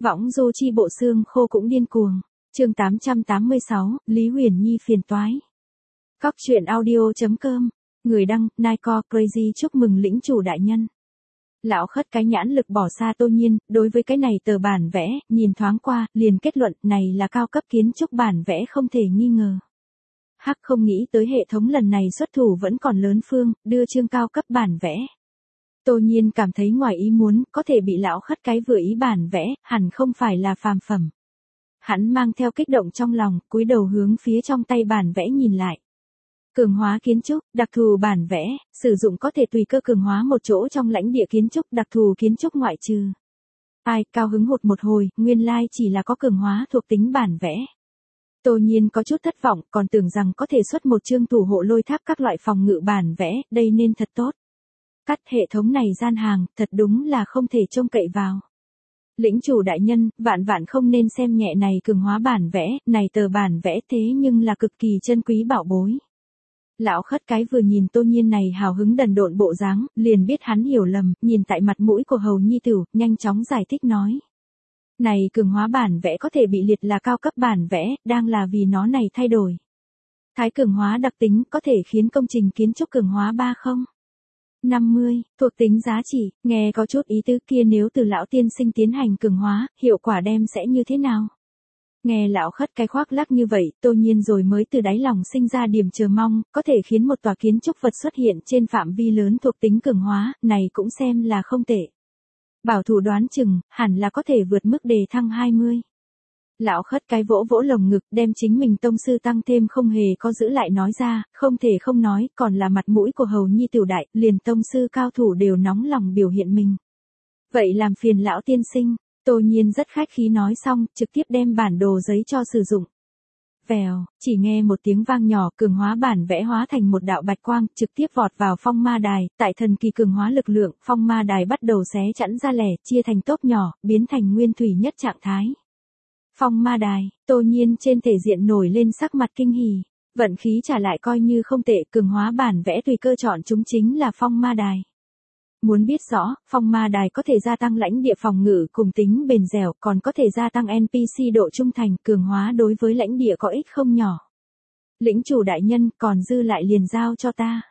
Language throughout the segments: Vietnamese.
Võng du chi bộ xương khô cũng điên cuồng. Chương 886, Lý Huyền Nhi phiền toái. Cóc truyện audio.com. Người đăng, Nike Crazy chúc mừng lĩnh chủ đại nhân. Lão khất cái nhãn lực bỏ xa Tô Nhiên, đối với cái này tờ bản vẽ, nhìn thoáng qua, liền kết luận này là cao cấp kiến trúc bản vẽ không thể nghi ngờ. Hắc không nghĩ tới hệ thống lần này xuất thủ vẫn còn lớn phương, đưa chương cao cấp bản vẽ. Tô Nhiên cảm thấy ngoài ý muốn, có thể bị lão khất cái vừa ý bản vẽ, hẳn không phải là phàm phẩm. Hắn mang theo kích động trong lòng, cúi đầu hướng phía trong tay bản vẽ nhìn lại. Cường hóa kiến trúc, đặc thù bản vẽ, sử dụng có thể tùy cơ cường hóa một chỗ trong lãnh địa kiến trúc, đặc thù kiến trúc ngoại trừ. Ai, cao hứng hụt một hồi, nguyên lai chỉ là có cường hóa thuộc tính bản vẽ. Tô Nhiên có chút thất vọng, còn tưởng rằng có thể xuất một chương thủ hộ lôi tháp các loại phòng ngự bản vẽ, đây nên thật tốt. Cắt hệ thống này gian hàng, thật đúng là không thể trông cậy vào. Lĩnh chủ đại nhân, vạn vạn không nên xem nhẹ này cường hóa bản vẽ, này tờ bản vẽ thế nhưng là cực kỳ chân quý bảo bối. Lão khất cái vừa nhìn Tô Nhiên này hào hứng đần độn bộ dáng, liền biết hắn hiểu lầm, nhìn tại mặt mũi của hầu nhi tử, nhanh chóng giải thích nói. Này cường hóa bản vẽ có thể bị liệt là cao cấp bản vẽ, đang là vì nó này thay đổi. Thái cường hóa đặc tính có thể khiến công trình kiến trúc cường hóa 50, thuộc tính giá trị, nghe có chút ý tứ kia nếu từ lão tiên sinh tiến hành cường hóa, hiệu quả đem sẽ như thế nào? Nghe lão khất cái khoác lác như vậy, Tô Nhiên rồi mới từ đáy lòng sinh ra điểm chờ mong, có thể khiến một tòa kiến trúc vật xuất hiện trên phạm vi lớn thuộc tính cường hóa, này cũng xem là không tệ. Bảo thủ đoán chừng, hẳn là có thể vượt mức đề thăng 20. Lão khất cái vỗ vỗ lồng ngực, đem chính mình tông sư tăng thêm không hề có giữ lại nói ra, không thể không nói, còn là mặt mũi của hầu nhi tiểu đại, liền tông sư cao thủ đều nóng lòng biểu hiện mình. Vậy làm phiền lão tiên sinh, Tô Nhiên rất khách khí nói xong, trực tiếp đem bản đồ giấy cho sử dụng. Vèo, chỉ nghe một tiếng vang nhỏ, cường hóa bản vẽ hóa thành một đạo bạch quang, trực tiếp vọt vào phong ma đài, tại thần kỳ cường hóa lực lượng, phong ma đài bắt đầu xé chẵn ra lẻ, chia thành tốp nhỏ, biến thành nguyên thủy nhất trạng thái. Phong ma đài, Tô Nhiên trên thể diện nổi lên sắc mặt kinh hỉ, vận khí trả lại coi như không tệ, cường hóa bản vẽ tùy cơ chọn chúng chính là phong ma đài. Muốn biết rõ, phong ma đài có thể gia tăng lãnh địa phòng ngự cùng tính bền dẻo, còn có thể gia tăng NPC độ trung thành, cường hóa đối với lãnh địa có ích không nhỏ. Lĩnh chủ đại nhân, còn dư lại liền giao cho ta.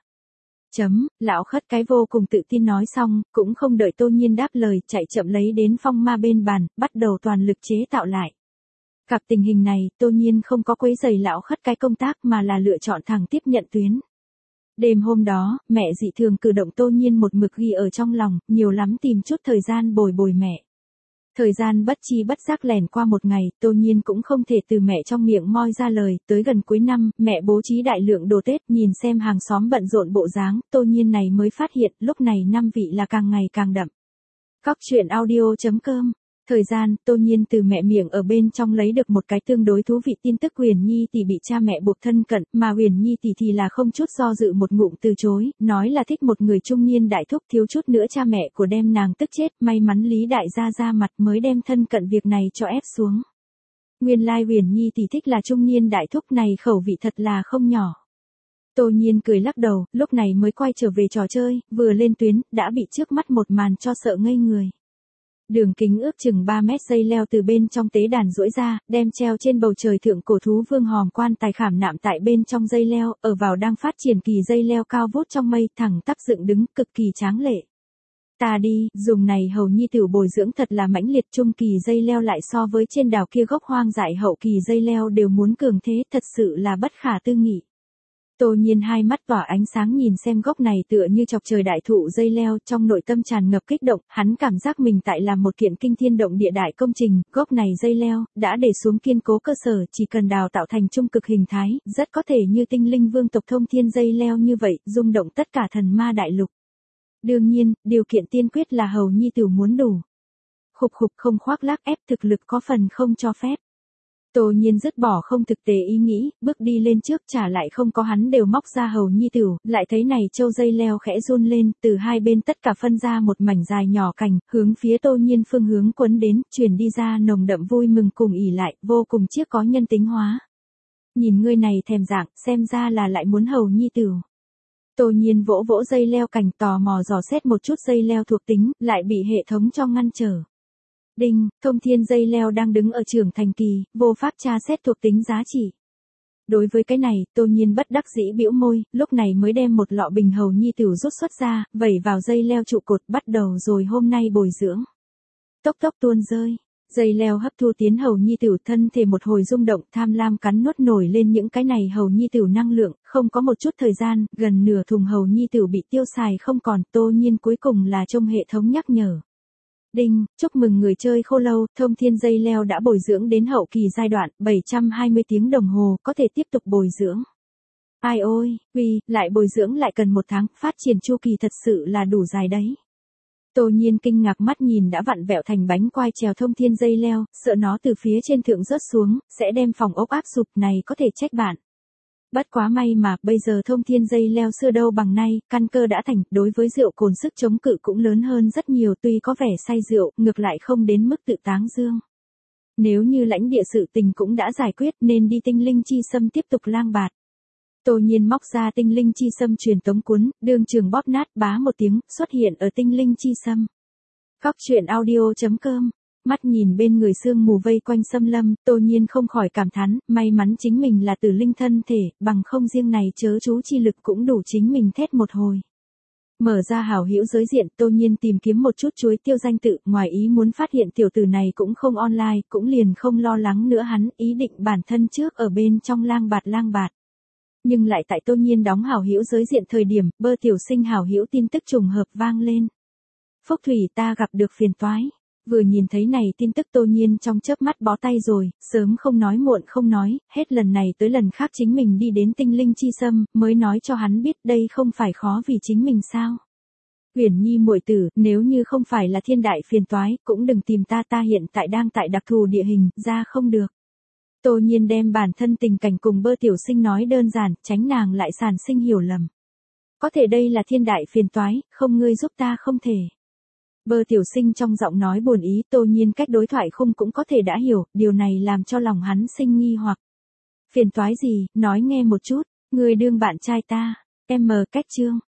Lão khất cái vô cùng tự tin nói xong, cũng không đợi Tô Nhiên đáp lời, chạy chậm lấy đến phong ma bên bàn, bắt đầu toàn lực chế tạo lại. Gặp tình hình này, Tô Nhiên không có quấy rầy lão khất cái công tác mà là lựa chọn thẳng tiếp nhận tuyến. Đêm hôm đó, mẹ dị thường cử động Tô Nhiên một mực ghi ở trong lòng, nhiều lắm tìm chút thời gian bồi bồi mẹ. Thời gian bất chi bất giác lẻn qua một ngày, Tô Nhiên cũng không thể từ mẹ trong miệng moi ra lời, tới gần cuối năm, mẹ bố trí đại lượng đồ Tết, nhìn xem hàng xóm bận rộn bộ dáng, Tô Nhiên này mới phát hiện, lúc này năm vị là càng ngày càng đậm. Cóc truyện audio.com. Thời gian, Tô Nhiên từ mẹ miệng ở bên trong lấy được một cái tương đối thú vị tin tức Huyền Nhi tỷ bị cha mẹ buộc thân cận, mà Huyền Nhi tỷ thì là không chút do dự một ngụm từ chối, nói là thích một người trung niên đại thúc, thiếu chút nữa cha mẹ của đem nàng tức chết, may mắn Lý đại gia ra mặt mới đem thân cận việc này cho ép xuống. Nguyên lai Huyền Nhi tỷ thích là trung niên đại thúc này khẩu vị thật là không nhỏ. Tô Nhiên cười lắc đầu, lúc này mới quay trở về trò chơi, vừa lên tuyến, đã bị trước mắt một màn cho sợ ngây người. Đường kính ước chừng 3 mét dây leo từ bên trong tế đàn duỗi ra, đem treo trên bầu trời thượng cổ thú vương hòm quan tài khảm nạm tại bên trong dây leo, ở vào đang phát triển kỳ dây leo cao vút trong mây, thẳng tắp dựng đứng, cực kỳ tráng lệ. Ta đi, dùng này hầu nhi tiểu bồi dưỡng thật là mãnh liệt, trung kỳ dây leo lại so với trên đảo kia gốc hoang dại hậu kỳ dây leo đều muốn cường thế, thật sự là bất khả tư nghị. Tô Nhiên hai mắt tỏa ánh sáng nhìn xem gốc này tựa như chọc trời đại thụ dây leo, trong nội tâm tràn ngập kích động, hắn cảm giác mình tại làm một kiện kinh thiên động địa đại công trình, gốc này dây leo, đã để xuống kiên cố cơ sở, chỉ cần đào tạo thành trung cực hình thái, rất có thể như tinh linh vương tộc thông thiên dây leo như vậy, rung động tất cả thần ma đại lục. Đương nhiên, điều kiện tiên quyết là hầu nhi tử muốn đủ. Khục khục không khoác lác ép thực lực có phần không cho phép. Tô Nhiên dứt bỏ không thực tế ý nghĩ, bước đi lên trước trả lại không có hắn đều móc ra hầu nhi tử, lại thấy này châu dây leo khẽ run lên, từ hai bên tất cả phân ra một mảnh dài nhỏ cành, hướng phía Tô Nhiên phương hướng quấn đến, truyền đi ra nồng đậm vui mừng cùng ỉ lại, vô cùng chiếc có nhân tính hóa. Nhìn ngươi này thèm dạng, xem ra là lại muốn hầu nhi tử. Tô Nhiên vỗ vỗ dây leo cành tò mò dò xét một chút dây leo thuộc tính, lại bị hệ thống cho ngăn trở. Đinh, thông thiên dây leo đang đứng ở trưởng thành kỳ, vô pháp tra xét thuộc tính giá trị. Đối với cái này, Tô Nhiên bất đắc dĩ bĩu môi, lúc này mới đem một lọ bình hầu nhi tửu rút xuất ra, vẩy vào dây leo trụ cột, bắt đầu rồi hôm nay bồi dưỡng. Tốc tốc tuôn rơi, dây leo hấp thu tiến hầu nhi tửu, thân thể một hồi rung động, tham lam cắn nuốt nổi lên những cái này hầu nhi tửu năng lượng, không có một chút thời gian, gần nửa thùng hầu nhi tửu bị tiêu xài không còn. Tô Nhiên cuối cùng là trong hệ thống nhắc nhở. Đinh, chúc mừng người chơi khô lâu, thông thiên dây leo đã bồi dưỡng đến hậu kỳ giai đoạn, 720 tiếng đồng hồ, có thể tiếp tục bồi dưỡng. Ai ôi, lại bồi dưỡng lại cần 1 tháng, phát triển chu kỳ thật sự là đủ dài đấy. Tô Nhiên kinh ngạc mắt nhìn đã vặn vẹo thành bánh quai trèo thông thiên dây leo, sợ nó từ phía trên thượng rớt xuống, sẽ đem phòng ốc áp sụp, này có thể trách bạn. Bất quá may mà, bây giờ thông thiên dây leo xưa đâu bằng nay, căn cơ đã thành, đối với rượu cồn sức chống cự cũng lớn hơn rất nhiều, tuy có vẻ say rượu, ngược lại không đến mức tự táng dương. Nếu như lãnh địa sự tình cũng đã giải quyết nên đi tinh linh chi sâm tiếp tục lang bạt. Tô Nhiên móc ra tinh linh chi sâm truyền tống cuốn, đường trường bóp nát, bá một tiếng, xuất hiện ở tinh linh chi sâm. Góc truyện audio.com. Mắt nhìn bên người sương mù vây quanh xâm lâm, Tô Nhiên không khỏi cảm thán, may mắn chính mình là tử linh thân thể, bằng không riêng này chớ chú chi lực cũng đủ chính mình thét một hồi. Mở ra hảo hữu giới diện, Tô Nhiên tìm kiếm một chút chuối tiêu danh tự, ngoài ý muốn phát hiện tiểu tử này cũng không online, cũng liền không lo lắng nữa, hắn ý định bản thân trước ở bên trong lang bạt. Nhưng lại tại Tô Nhiên đóng hảo hữu giới diện thời điểm, bơ tiểu sinh hảo hữu tin tức trùng hợp vang lên. Phúc Thủy, ta gặp được phiền toái. Vừa nhìn thấy này tin tức Tô Nhiên trong chớp mắt bó tay rồi, sớm không nói muộn không nói, hết lần này tới lần khác chính mình đi đến tinh linh chi sâm, mới nói cho hắn biết đây không phải khó vì chính mình sao. Uyển Nhi muội tử, nếu như không phải là thiên đại phiền toái, cũng đừng tìm ta, ta hiện tại đang tại đặc thù địa hình, ra không được. Tô Nhiên đem bản thân tình cảnh cùng bơ tiểu sinh nói đơn giản, tránh nàng lại sản sinh hiểu lầm. Có thể đây là thiên đại phiền toái, không ngươi giúp ta không thể. Bơ tiểu sinh trong giọng nói buồn ý, Tô Nhiên cách đối thoại khung cũng có thể đã hiểu, điều này làm cho lòng hắn sinh nghi hoặc. Phiền toái gì, nói nghe một chút, ngươi đương bạn trai ta, cách chương.